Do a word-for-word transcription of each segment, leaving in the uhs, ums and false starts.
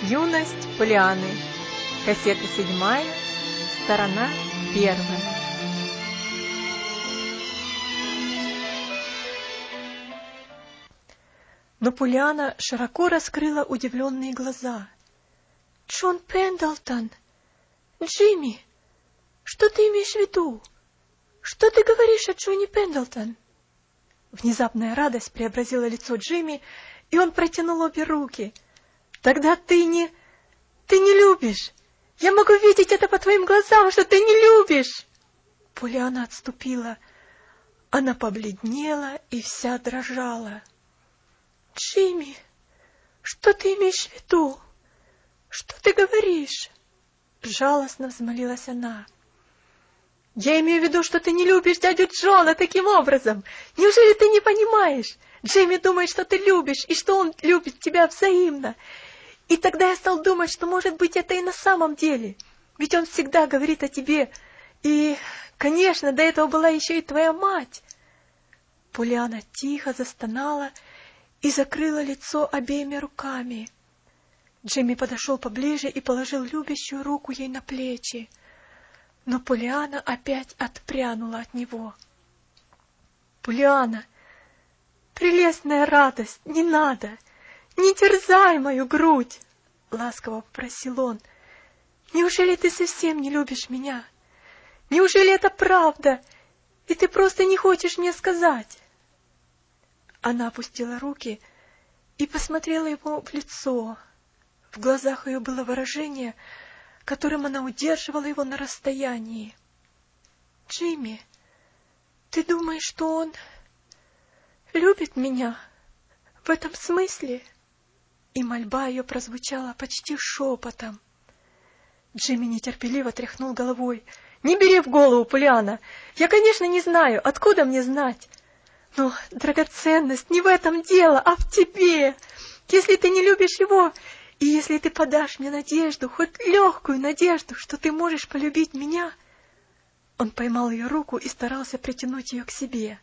Юность Поллианны. Кассета седьмая, сторона первая. Но Поллианна широко раскрыла удивленные глаза. «Джон Пендлтон! Джимми! Что ты имеешь в виду? Что ты говоришь о Джонни Пендлтон?» Внезапная радость преобразила лицо Джимми, и он протянул обе руки. «Тогда ты не... ты не любишь! Я могу видеть это по твоим глазам, что ты не любишь!» Поллианна отступила. Она побледнела и вся дрожала. «Джимми, что ты имеешь в виду? Что ты говоришь?» Жалостно взмолилась она. «Я имею в виду, что ты не любишь дядю Джона таким образом. Неужели ты не понимаешь? Джимми думает, что ты любишь, и что он любит тебя взаимно. И тогда я стал думать, что, может быть, это и на самом деле. Ведь он всегда говорит о тебе. И, конечно, до этого была еще и твоя мать». Поллианна тихо застонала и закрыла лицо обеими руками. Джимми подошел поближе и положил любящую руку ей на плечи. Но Поллианна опять отпрянула от него. «Поллианна, прелестная радость, не надо, не терзай мою грудь!» — ласково попросил он. «Неужели ты совсем не любишь меня? Неужели это правда, и ты просто не хочешь мне сказать?» Она опустила руки и посмотрела ему в лицо. В глазах ее было выражение, которым она удерживала его на расстоянии. «Джимми, ты думаешь, что он любит меня в этом смысле?» И мольба ее прозвучала почти шепотом. Джимми нетерпеливо тряхнул головой. «Не бери в голову, Поллианна! Я, конечно, не знаю, откуда мне знать. Но, драгоценность, не в этом дело, а в тебе. Если ты не любишь его, и если ты подашь мне надежду, хоть легкую надежду, что ты можешь полюбить меня...» Он поймал ее руку и старался притянуть ее к себе.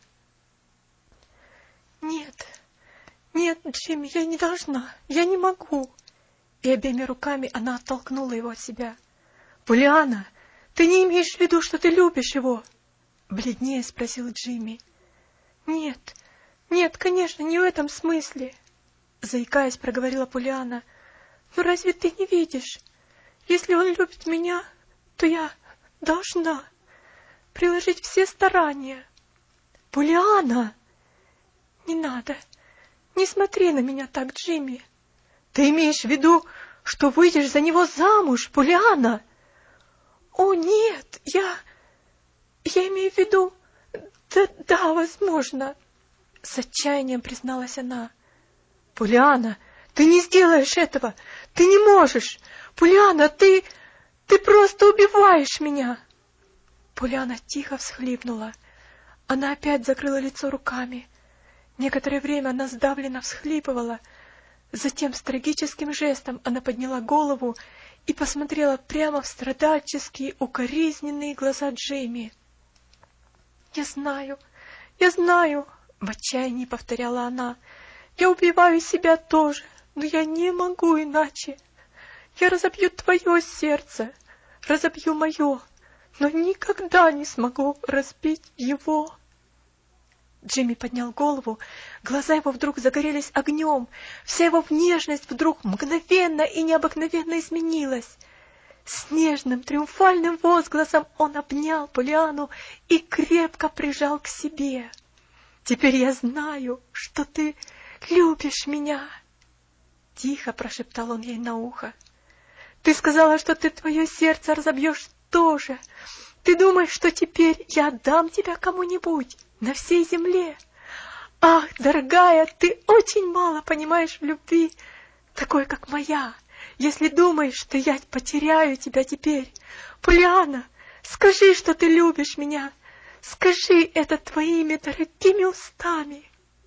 «Нет, нет, Джимми, я не должна, я не могу!» И обеими руками она оттолкнула его от себя. «Поллианна, ты не имеешь в виду, что ты любишь его?» Бледнее спросил Джимми. «Нет, нет, конечно, не в этом смысле!» Заикаясь, проговорила Поллианна. «Но разве ты не видишь? Если он любит меня, то я должна приложить все старания». «Поллианна!» «Не надо, не смотри на меня так, Джимми!» «Ты имеешь в виду, что выйдешь за него замуж, Поллианна?» «О, нет, я... я имею в виду... да, да, возможно!» С отчаянием призналась она. «Поллианна, ты не сделаешь этого! Ты не можешь! Поллианна, ты... ты просто убиваешь меня!» Поллианна тихо всхлипнула. Она опять закрыла лицо руками. Некоторое время она сдавленно всхлипывала. Затем с трагическим жестом она подняла голову и посмотрела прямо в страдальческие, укоризненные глаза Джимми. «Я знаю, я знаю!» — в отчаянии повторяла она. «Я убиваю себя тоже, но я не могу иначе. Я разобью твое сердце, разобью мое, но никогда не смогу разбить его». Джимми поднял голову, глаза его вдруг загорелись огнем, вся его внешность вдруг мгновенно и необыкновенно изменилась. С нежным, триумфальным возгласом он обнял Поллианну и крепко прижал к себе. «Теперь я знаю, что ты любишь меня!» Тихо прошептал он ей на ухо. «Ты сказала, что ты твое сердце разобьешь тоже. Ты думаешь, что теперь я отдам тебя кому-нибудь на всей земле? Ах, дорогая, ты очень мало понимаешь в любви, такой, как моя, если думаешь, что я потеряю тебя теперь. Поллианна, скажи, что ты любишь меня. Скажи это твоими дорогими устами».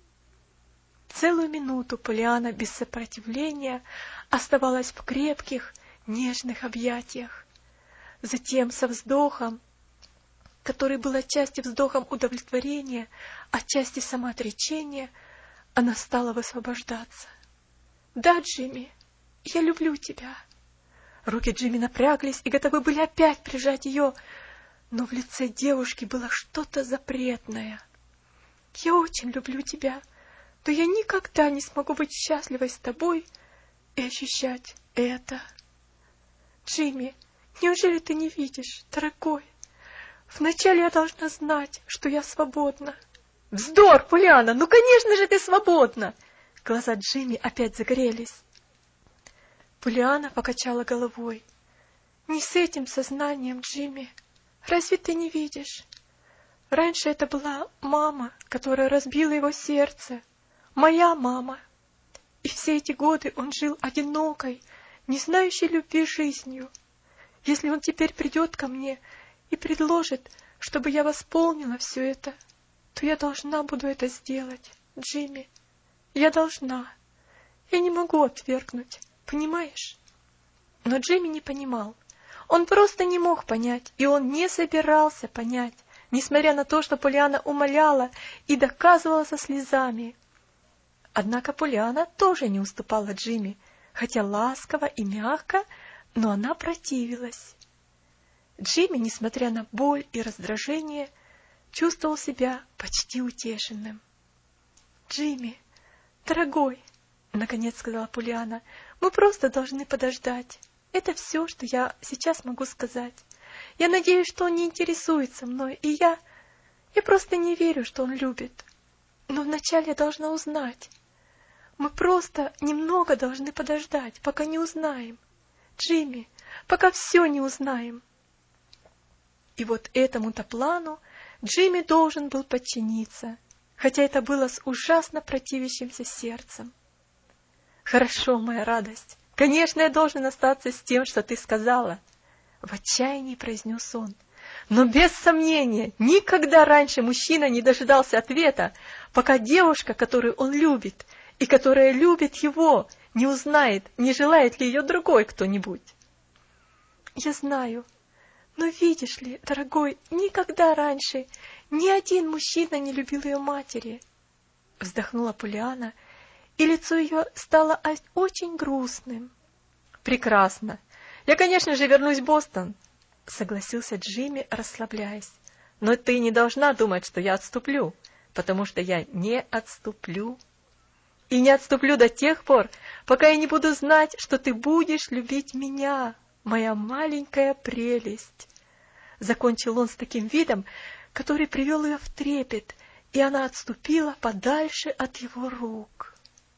Целую минуту Поллианна без сопротивления оставалась в крепких, нежных объятиях. Затем со вздохом, который был отчасти вздохом удовлетворения, отчасти самоотречения, она стала высвобождаться. «Да, Джимми, я люблю тебя». Руки Джимми напряглись и готовы были опять прижать ее, но в лице девушки было что-то запретное. «Я очень люблю тебя, но я никогда не смогу быть счастливой с тобой и ощущать это. Джимми, неужели ты не видишь, дорогой? Вначале я должна знать, что я свободна». «Вздор, Полианна, ну, конечно же, ты свободна!» Глаза Джимми опять загорелись. Полианна покачала головой. «Не с этим сознанием, Джимми. Разве ты не видишь? Раньше это была мама, которая разбила его сердце. Моя мама. И все эти годы он жил одинокой, не знающей любви жизнью. Если он теперь придет ко мне и предложит, чтобы я восполнила все это, то я должна буду это сделать, Джимми. Я должна. Я не могу отвергнуть, понимаешь?» Но Джимми не понимал. Он просто не мог понять, и он не собирался понять, несмотря на то, что Полианна умоляла и доказывала со слезами. Однако Полианна тоже не уступала Джимми, хотя ласково и мягко, но она противилась. Джимми, несмотря на боль и раздражение, чувствовал себя почти утешенным. «Джимми, дорогой, — наконец сказала Полианна, — мы просто должны подождать. Это все, что я сейчас могу сказать. Я надеюсь, что он не интересуется мной, и я... Я просто не верю, что он любит. Но вначале я должна узнать. Мы просто немного должны подождать, пока не узнаем. Джимми, пока все не узнаем». И вот этому-то плану Джимми должен был подчиниться, хотя это было с ужасно противящимся сердцем. «Хорошо, моя радость. Конечно, я должен остаться с тем, что ты сказала», — в отчаянии произнес он. «Но без сомнения, никогда раньше мужчина не дожидался ответа, пока девушка, которую он любит, и которая любит его, не узнает, не желает ли ее другой кто-нибудь». «Я знаю. Но видишь ли, дорогой, никогда раньше ни один мужчина не любил ее матери», — вздохнула Полианна, и лицо ее стало очень грустным. «Прекрасно. Я, конечно же, вернусь в Бостон», — согласился Джимми, расслабляясь. «Но ты не должна думать, что я отступлю, потому что я не отступлю. И не отступлю до тех пор, пока я не буду знать, что ты будешь любить меня, моя маленькая прелесть». Закончил он с таким видом, который привел ее в трепет, и она отступила подальше от его рук.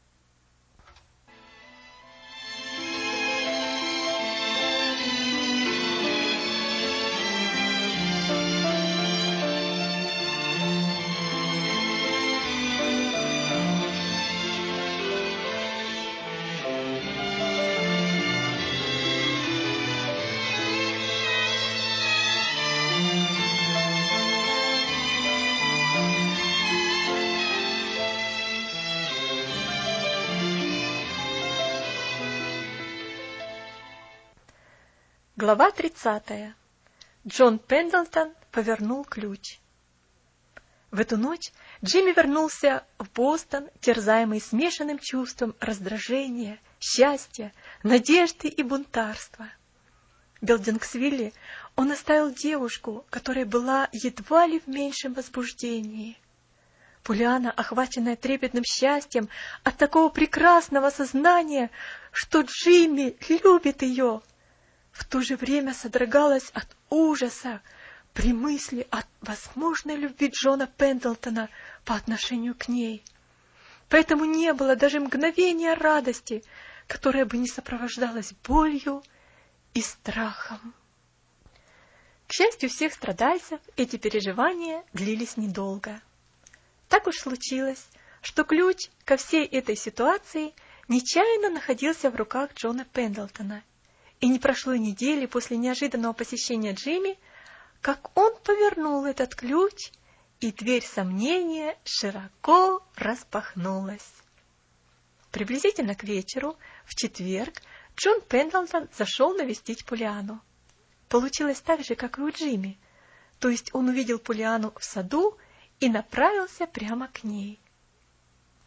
Глава тридцатая. Джон Пендлтон повернул ключ. В эту ночь Джимми вернулся в Бостон, терзаемый смешанным чувством раздражения, счастья, надежды и бунтарства. В Белдингсвилле он оставил девушку, которая была едва ли в меньшем возбуждении. Полианна, охваченная трепетным счастьем от такого прекрасного сознания, что Джимми любит ее, в то же время содрогалась от ужаса при мысли о возможной любви Джона Пендлтона по отношению к ней. Поэтому не было даже мгновения радости, которая бы не сопровождалась болью и страхом. К счастью всех страдальцев, эти переживания длились недолго. Так уж случилось, что ключ ко всей этой ситуации нечаянно находился в руках Джона Пендлтона, и не прошло и недели после неожиданного посещения Джимми, как он повернул этот ключ, и дверь сомнения широко распахнулась. Приблизительно к вечеру, в четверг, Джон Пендлтон зашел навестить Полианну. Получилось так же, как и у Джимми, то есть он увидел Полианну в саду и направился прямо к ней.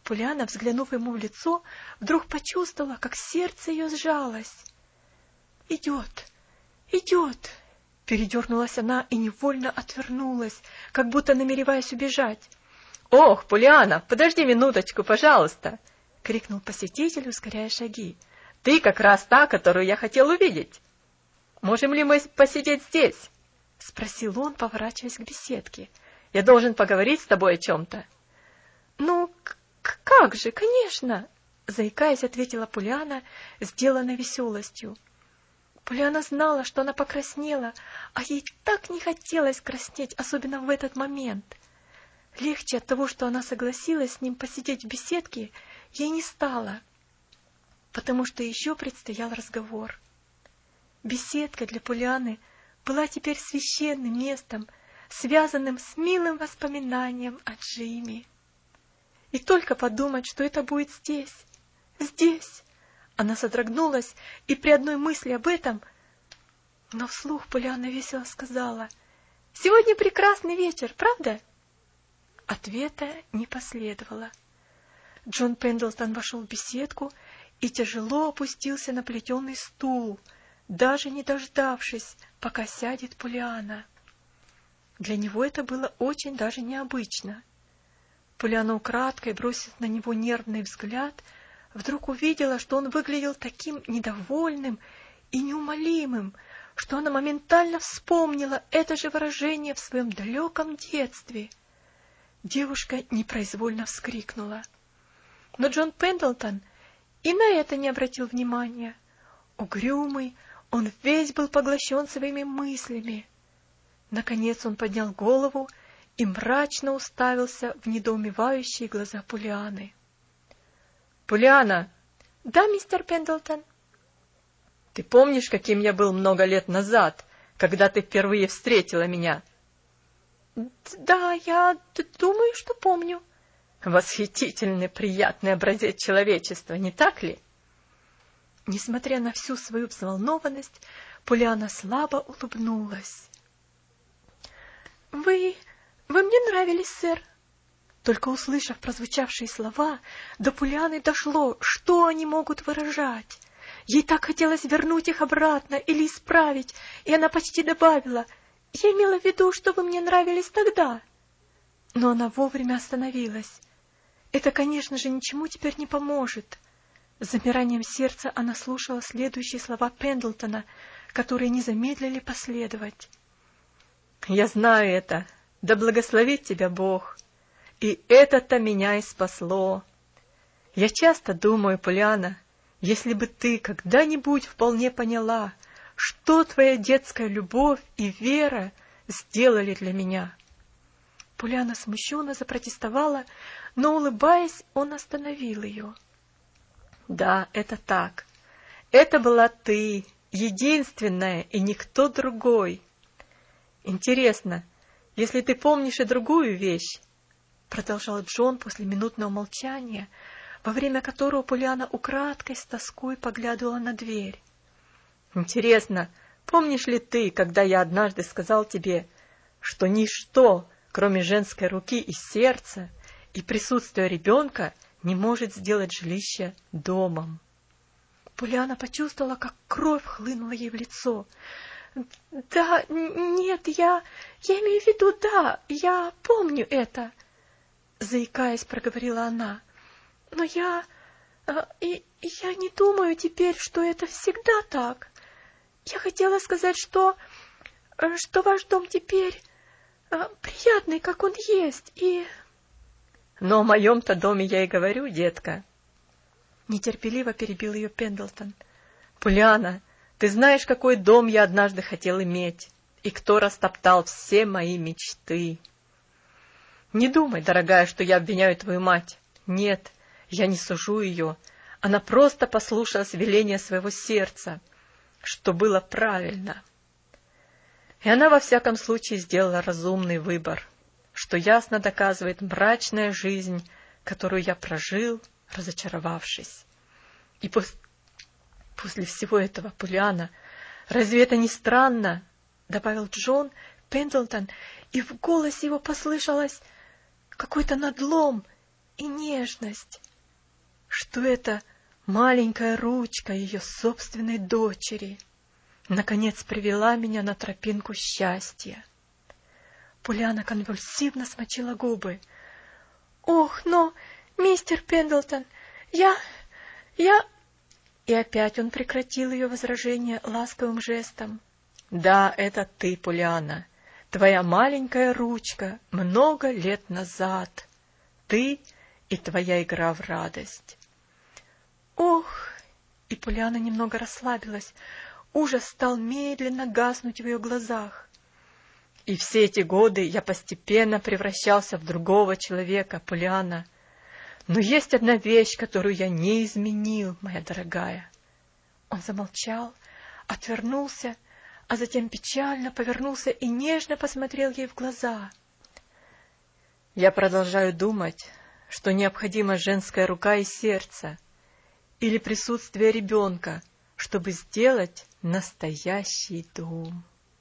Полианна, взглянув ему в лицо, вдруг почувствовала, как сердце ее сжалось. «Идет, идет!» Передернулась она и невольно отвернулась, как будто намереваясь убежать. «Ох, Полианна, подожди минуточку, пожалуйста!» — крикнул посетитель, ускоряя шаги. «Ты как раз та, которую я хотел увидеть. Можем ли мы посидеть здесь?» — спросил он, поворачиваясь к беседке. «Я должен поговорить с тобой о чем-то». «Ну, как же, конечно!» — заикаясь, ответила Полианна, сделанной веселостью. Полианна знала, что она покраснела, а ей так не хотелось краснеть, особенно в этот момент. Легче от того, что она согласилась с ним посидеть в беседке, ей не стало, потому что еще предстоял разговор. Беседка для Полианны была теперь священным местом, связанным с милым воспоминанием о Джимми. И только подумать, что это будет здесь, здесь. Она содрогнулась, и при одной мысли об этом... Но вслух Полианна весело сказала: «Сегодня прекрасный вечер, правда?» Ответа не последовало. Джон Пендлтон вошел в беседку и тяжело опустился на плетеный стул, даже не дождавшись, пока сядет Полианна. Для него это было очень даже необычно. Полианна украдкой, бросив на него нервный взгляд, вдруг увидела, что он выглядел таким недовольным и неумолимым, что она моментально вспомнила это же выражение в своем далеком детстве. Девушка непроизвольно вскрикнула. Но Джон Пендлтон и на это не обратил внимания. Угрюмый, он весь был поглощен своими мыслями. Наконец он поднял голову и мрачно уставился в недоумевающие глаза Полианны. «Полианна!» «Да, мистер Пендлтон?» «Ты помнишь, каким я был много лет назад, когда ты впервые встретила меня?» «Да, я думаю, что помню». «Восхитительный, приятный образец человечества, не так ли?» Несмотря на всю свою взволнованность, Полианна слабо улыбнулась. «Вы... вы мне нравились, сэр». Только услышав прозвучавшие слова, до Полианны дошло, что они могут выражать. Ей так хотелось вернуть их обратно или исправить, и она почти добавила: «Я имела в виду, что вы мне нравились тогда». Но она вовремя остановилась. Это, конечно же, ничему теперь не поможет. С замиранием сердца она слушала следующие слова Пендлтона, которые не замедлили последовать. «Я знаю это. Да благословит тебя Бог. И это-то меня и спасло. Я часто думаю, Полианна, если бы ты когда-нибудь вполне поняла, что твоя детская любовь и вера сделали для меня». Полианна смущенно запротестовала, но, улыбаясь, он остановил ее. «Да, это так. Это была ты, единственная, и никто другой. Интересно, если ты помнишь и другую вещь, — продолжал Джон после минутного молчания, во время которого Полианна украдкой с тоской поглядывала на дверь. Интересно, помнишь ли ты, когда я однажды сказал тебе, что ничто, кроме женской руки и сердца, и присутствия ребенка, не может сделать жилище домом?» Полианна почувствовала, как кровь хлынула ей в лицо. «Да, нет, я... я имею в виду, да, я помню это», — заикаясь, проговорила она. «Но я... и я не думаю теперь, что это всегда так. Я хотела сказать, что... что ваш дом теперь приятный, как он есть, и...» «Но о моем-то доме я и говорю, детка». Нетерпеливо перебил ее Пендлтон. «Полианна, ты знаешь, какой дом я однажды хотел иметь, и кто растоптал все мои мечты. Не думай, дорогая, что я обвиняю твою мать. Нет, я не сужу ее. Она просто послушалась веления своего сердца, что было правильно. И она, во всяком случае, сделала разумный выбор, что ясно доказывает мрачная жизнь, которую я прожил, разочаровавшись. И пос... после всего этого, Полианна, разве это не странно?» — добавил Джон Пендлтон, и в голосе его послышалось какой-то надлом и нежность, что это маленькая ручка ее собственной дочери наконец привела меня на тропинку счастья. Полианна конвульсивно смочила губы. «Ох, но, мистер Пендлтон, я... я...» И опять он прекратил ее возражение ласковым жестом. «Да, это ты, Полианна, твоя маленькая ручка много лет назад. Ты и твоя игра в радость». «Ох!» И Полианна немного расслабилась. Ужас стал медленно гаснуть в ее глазах. «И все эти годы я постепенно превращался в другого человека, Полианна. Но есть одна вещь, которую я не изменил, моя дорогая». Он замолчал, отвернулся, а затем печально повернулся и нежно посмотрел ей в глаза. «Я продолжаю думать, что необходима женская рука и сердце, или присутствие ребенка, чтобы сделать настоящий дом».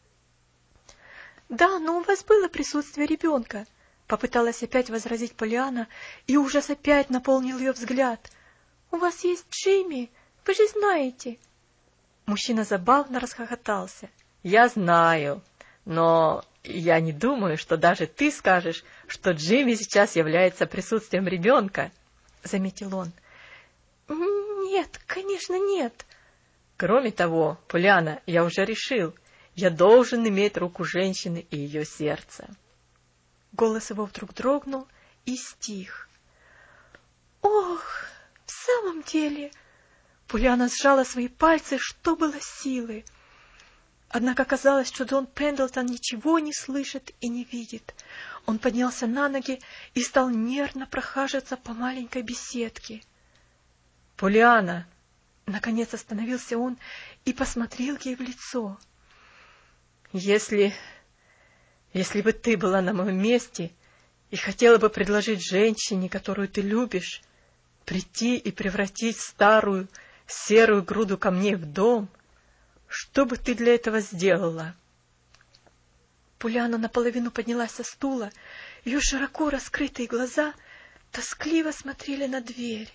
«Да, но у вас было присутствие ребенка», — попыталась опять возразить Полианна, и ужас опять наполнил ее взгляд. «У вас есть Джимми, вы же знаете». Мужчина забавно расхохотался. «Я знаю, но я не думаю, что даже ты скажешь, что Джимми сейчас является присутствием ребенка», — заметил он. «Нет, конечно, нет». «Кроме того, Полианна, я уже решил, я должен иметь руку женщины и ее сердце». Голос его вдруг дрогнул и стих. «Ох, в самом деле...» Полианна сжала свои пальцы, что было силы. Однако казалось, что Джон Пендлтон ничего не слышит и не видит. Он поднялся на ноги и стал нервно прохаживаться по маленькой беседке. «Полианна!» Наконец остановился он и посмотрел ей в лицо. «Если... если бы ты была на моем месте и хотела бы предложить женщине, которую ты любишь, прийти и превратить старую серую груду камней в дом, что бы ты для этого сделала?» Полианна наполовину поднялась со стула, ее широко раскрытые глаза тоскливо смотрели на дверь.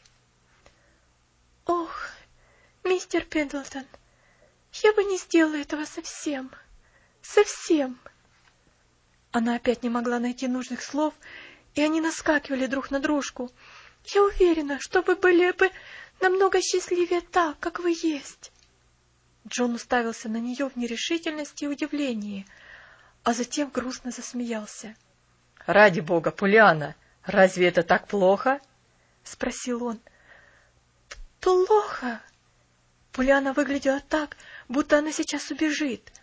«Ох, мистер Пендлтон, я бы не сделала этого совсем, совсем». Она опять не могла найти нужных слов, и они наскакивали друг на дружку. «Я уверена, что вы были бы намного счастливее так, как вы есть». Джон уставился на нее в нерешительности и удивлении, а затем грустно засмеялся. «Ради бога, Полианна, разве это так плохо?» — спросил он. «Плохо?» Полианна выглядела так, будто она сейчас убежит.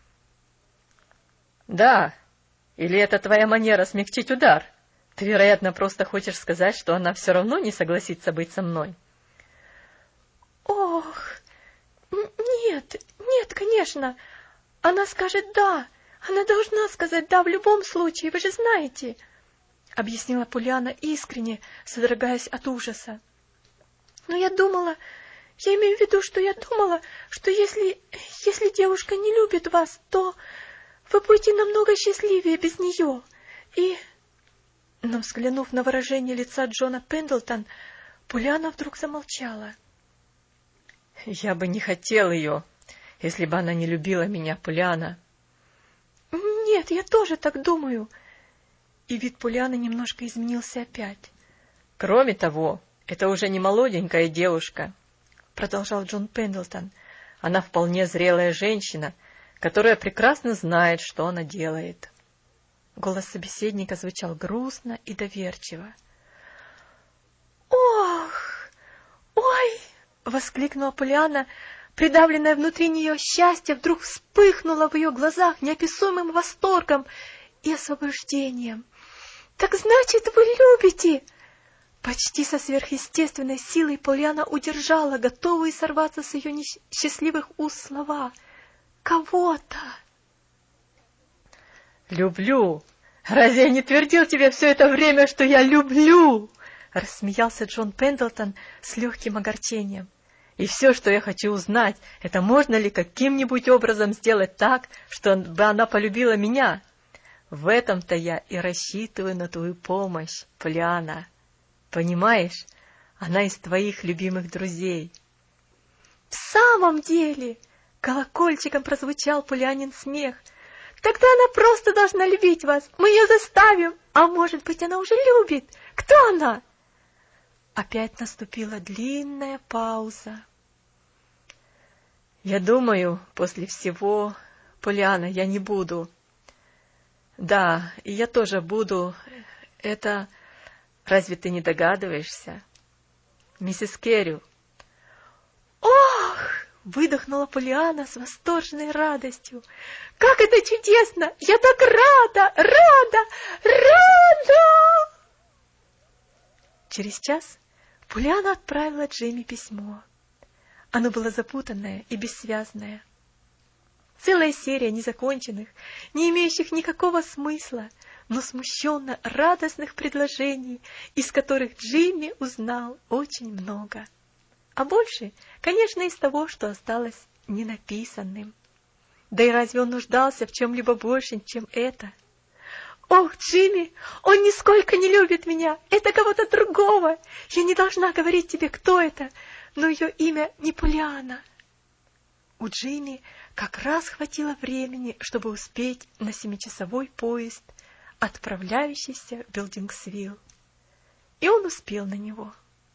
«Да, или это твоя манера смягчить удар? Ты, вероятно, просто хочешь сказать, что она все равно не согласится быть со мной». «Ох, нет, нет, конечно. Она скажет «да». Она должна сказать «да» в любом случае, вы же знаете», — объяснила Полианна искренне, содрогаясь от ужаса. «Но я думала, я имею в виду, что я думала, что если, если девушка не любит вас, то вы будете намного счастливее без нее. И...» Но, взглянув на выражение лица Джона Пендлтон, Полианна вдруг замолчала. «Я бы не хотел ее, если бы она не любила меня, Полианна». «Нет, я тоже так думаю». И вид Полианны немножко изменился опять. «Кроме того, это уже не молоденькая девушка», — продолжал Джон Пендлтон. «Она вполне зрелая женщина, которая прекрасно знает, что она делает». Голос собеседника звучал грустно и доверчиво. «Ох! Ой!» — воскликнула Полианна. Придавленное внутри нее счастье вдруг вспыхнуло в ее глазах неописуемым восторгом и освобождением. «Так значит, вы любите!» Почти со сверхъестественной силой Полианна удержала готовые сорваться с ее несчастливых уст слова. «Кого-то!» «Люблю! Разве я не твердил тебе все это время, что я люблю?» — рассмеялся Джон Пендлтон с легким огорчением. «И все, что я хочу узнать, это можно ли каким-нибудь образом сделать так, чтобы она полюбила меня. В этом-то я и рассчитываю на твою помощь, Полианна». Понимаешь, она из твоих любимых друзей. В самом деле, колокольчиком прозвучал Полианин смех. Тогда она просто должна любить вас. Мы ее заставим. А может быть, она уже любит. Кто она? Опять наступила длинная пауза. Я думаю, после всего, Полианна, я не буду. Да, и я тоже буду. Это... Разве ты не догадываешься? Миссис Керрю. Ох! Выдохнула Полианна с восторженной радостью. Как это чудесно! Я так рада! Рада! Рада! Через час Полианна отправила Джимми письмо. Оно было запутанное и бессвязное. Целая серия незаконченных, не имеющих никакого смысла, но смущенно радостных предложений, из которых Джимми узнал очень много. А больше, конечно, из того, что осталось ненаписанным. Да и разве он нуждался в чем-либо большем, чем это? «Ох, Джимми, он нисколько не любит меня, это кого-то другого. Я не должна говорить тебе, кто это, но ее имя не Полианна». У Джимми как раз хватило времени, чтобы успеть на семичасовой поезд, отправляющийся в Билдингсвилл. И он успел на него.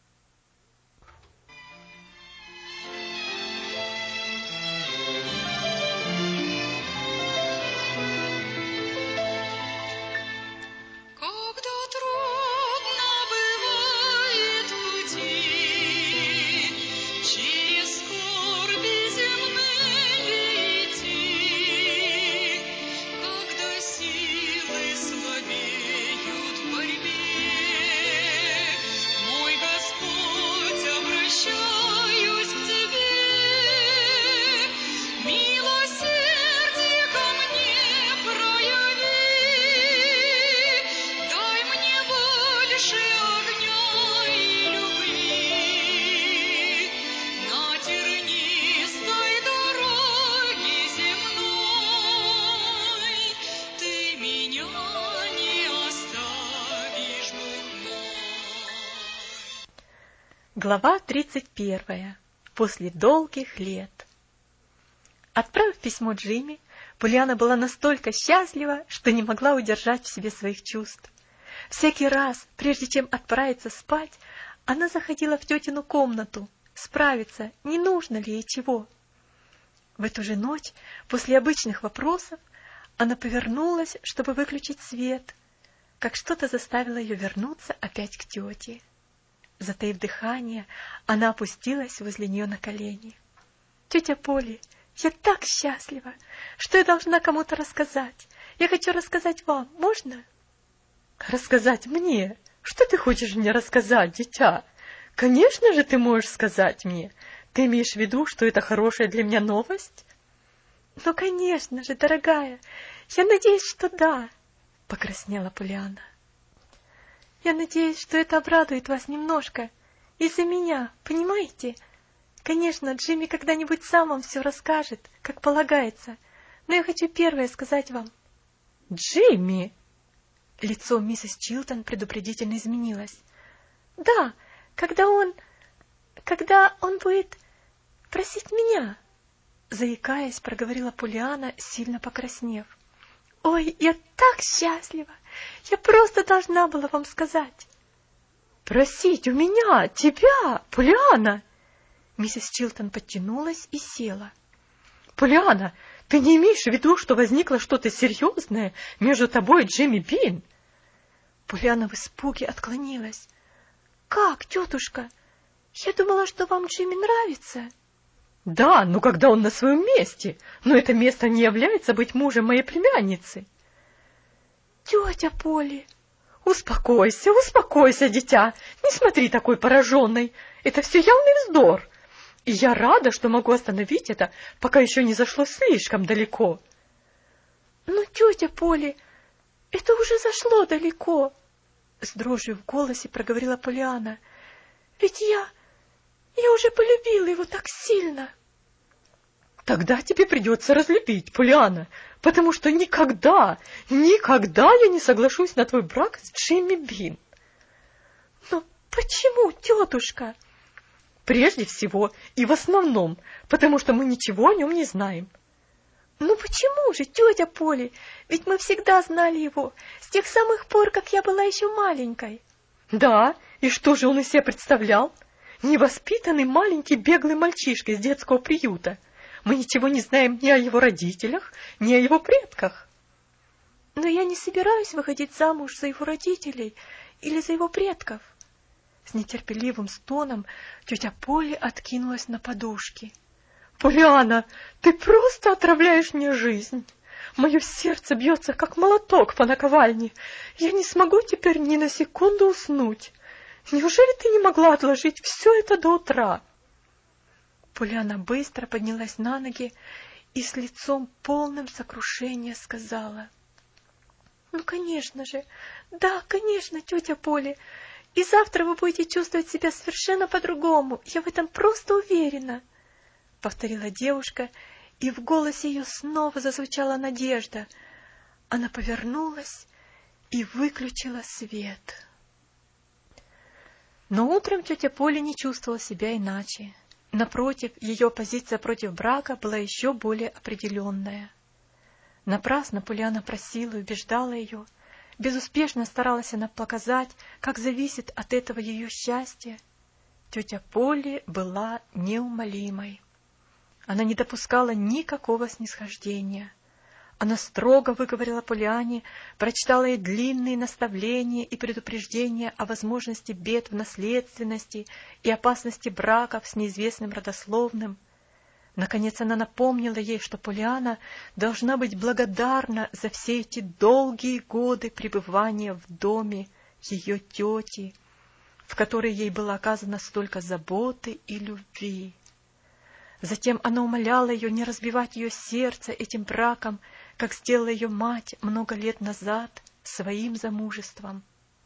Глава тридцать первая. После долгих лет. Отправив письмо Джимми, Полианна была настолько счастлива, что не могла удержать в себе своих чувств. Всякий раз, прежде чем отправиться спать, она заходила в тетину комнату, справиться, не нужно ли ей чего. В эту же ночь, после обычных вопросов, она повернулась, чтобы выключить свет, как что-то заставило ее вернуться опять к тете. Затаив дыхание, она опустилась возле нее на колени. «Тетя Поли, я так счастлива, что я должна кому-то рассказать. Я хочу рассказать вам, можно?» «Рассказать мне? Что ты хочешь мне рассказать, дитя? Конечно же ты можешь сказать мне. Ты имеешь в виду, что это хорошая для меня новость?» «Ну, конечно же, дорогая. Я надеюсь, что да», — покраснела Полианна. «Я надеюсь, что это обрадует вас немножко. Из-за меня, понимаете? Конечно, Джимми когда-нибудь сам вам все расскажет, как полагается. Но я хочу первое сказать вам». «Джимми!» Лицо миссис Чилтон предупредительно изменилось. «Да, когда он... когда он будет просить меня», заикаясь, проговорила Полианна, сильно покраснев. «Ой, я так счастлива! Я просто должна была вам сказать!» «Просить у меня, тебя, Полианна!» Миссис Чилтон подтянулась и села. «Полианна, ты не имеешь в виду, что возникло что-то серьезное между тобой и Джимми Бин?» Полианна в испуге отклонилась. «Как, тетушка? Я думала, что вам Джимми нравится». «Да, но когда он на своем месте, но это место не является быть мужем моей племянницы». «Тетя Поли!» «Успокойся, успокойся, дитя, не смотри такой пораженной, это все явный вздор, и я рада, что могу остановить это, пока еще не зашло слишком далеко». «Но, тетя Поли, это уже зашло далеко», — с дрожью в голосе проговорила Полианна. «Ведь я... я уже полюбила его так сильно». «Тогда тебе придется разлюбить, Полианна, потому что никогда, никогда я не соглашусь на твой брак с Джимми Бин». «Но почему, тетушка? Прежде всего и в основном, потому что мы ничего о нем не знаем. Ну почему же, тетя Поли? Ведь мы всегда знали его, с тех самых пор, как я была еще маленькой. Да, и что же он из себя представлял? Невоспитанный маленький беглый мальчишка из детского приюта. Мы ничего не знаем ни о его родителях, ни о его предках. Но я не собираюсь выходить замуж за его родителей или за его предков. С нетерпеливым стоном тетя Поли откинулась на подушки. Полианна, ты просто отравляешь мне жизнь. Мое сердце бьется, как молоток по наковальне. Я не смогу теперь ни на секунду уснуть. Неужели ты не могла отложить все это до утра? Полианна быстро поднялась на ноги и с лицом полным сокрушения сказала: «Ну, конечно же, да, конечно, тетя Поли, и завтра вы будете чувствовать себя совершенно по-другому, я в этом просто уверена», — повторила девушка, и в голосе ее снова зазвучала надежда. Она повернулась и выключила свет. Но утром тетя Поли не чувствовала себя иначе. Напротив, ее позиция против брака была еще более определенная. Напрасно Полианна просила и убеждала ее, безуспешно старалась она показать, как зависит от этого ее счастье. Тетя Поли была неумолимой. Она не допускала никакого снисхождения. Она строго выговорила Полианне, прочитала ей длинные наставления и предупреждения о возможности бед в наследственности и опасности браков с неизвестным родословным. Наконец она напомнила ей, что Полианна должна быть благодарна за все эти долгие годы пребывания в доме ее тети, в которой ей было оказано столько заботы и любви. Затем она умоляла ее не разбивать ее сердце этим браком, как сделала ее мать много лет назад своим замужеством.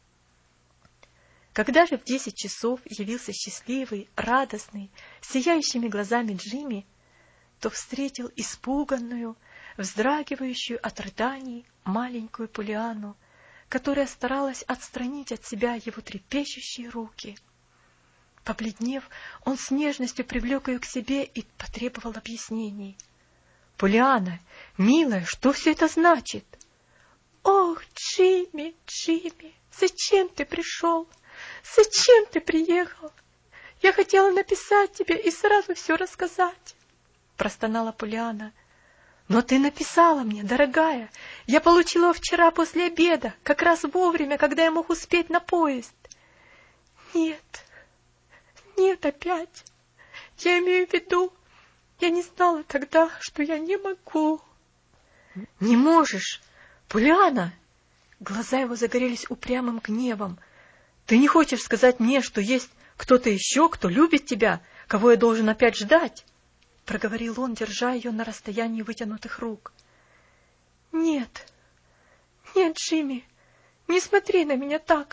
Когда же в десять часов явился счастливый, радостный, сияющими глазами Джимми, то встретил испуганную, вздрагивающую от рыданий маленькую Полианну, которая старалась отстранить от себя его трепещущие руки. Побледнев, он с нежностью привлек ее к себе и потребовал объяснений. — Полианна, милая, что все это значит? — Ох, Джимми, Джимми, зачем ты пришел? Зачем ты приехал? Я хотела написать тебе и сразу все рассказать, — простонала Полианна. — Но ты написала мне, дорогая. Я получила его вчера после обеда, как раз вовремя, когда я мог успеть на поезд. — Нет, нет, опять. Я имею в виду, я не знала тогда, что я не могу. — Не можешь, Полианна? Глаза его загорелись упрямым гневом. — Ты не хочешь сказать мне, что есть кто-то еще, кто любит тебя, кого я должен опять ждать? — проговорил он, держа ее на расстоянии вытянутых рук. — Нет, нет, Джимми, не смотри на меня так.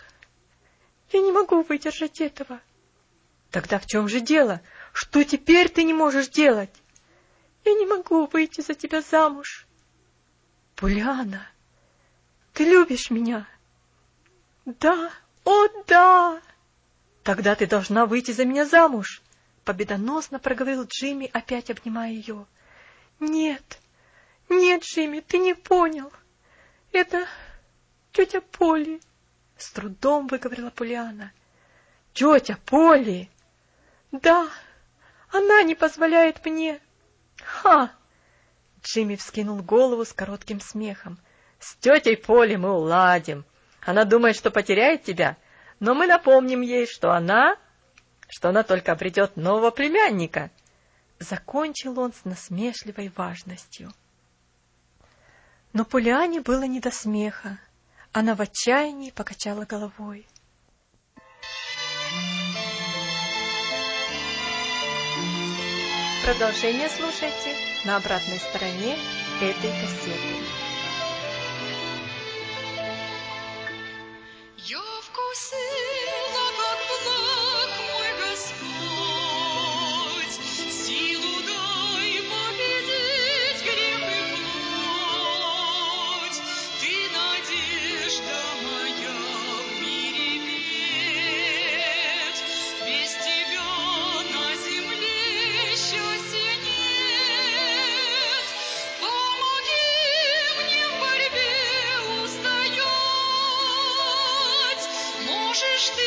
Я не могу выдержать этого. — Тогда в чем же дело? Что теперь ты не можешь делать? — Я не могу выйти за тебя замуж. — Полианна, ты любишь меня? — Да, о да! — Тогда ты должна выйти за меня замуж, — победоносно проговорил Джимми, опять обнимая ее. — Нет, нет, Джимми, ты не понял. Это тетя Поли, — с трудом выговорила Полианна. — Тетя Поли? — Да, она не позволяет мне. — Ха! — Джимми вскинул голову с коротким смехом. — С тетей Поли мы уладим. Она думает, что потеряет тебя, но мы напомним ей, что она... что она только обретет нового племянника. Закончил он с насмешливой важностью. Но Полианне было не до смеха. Она в отчаянии покачала головой. Продолжение слушайте на обратной стороне этой кассеты. Я вкусила, как благ мой Господь, силу дай победить грех и плоть. Ты надежда моя в мире можешь ты